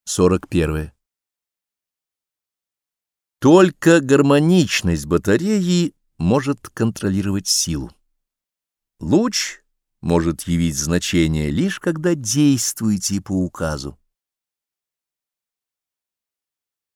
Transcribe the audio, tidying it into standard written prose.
41. Только гармоничность батареи может контролировать силу. Луч может явить значение лишь когда действуете по указу.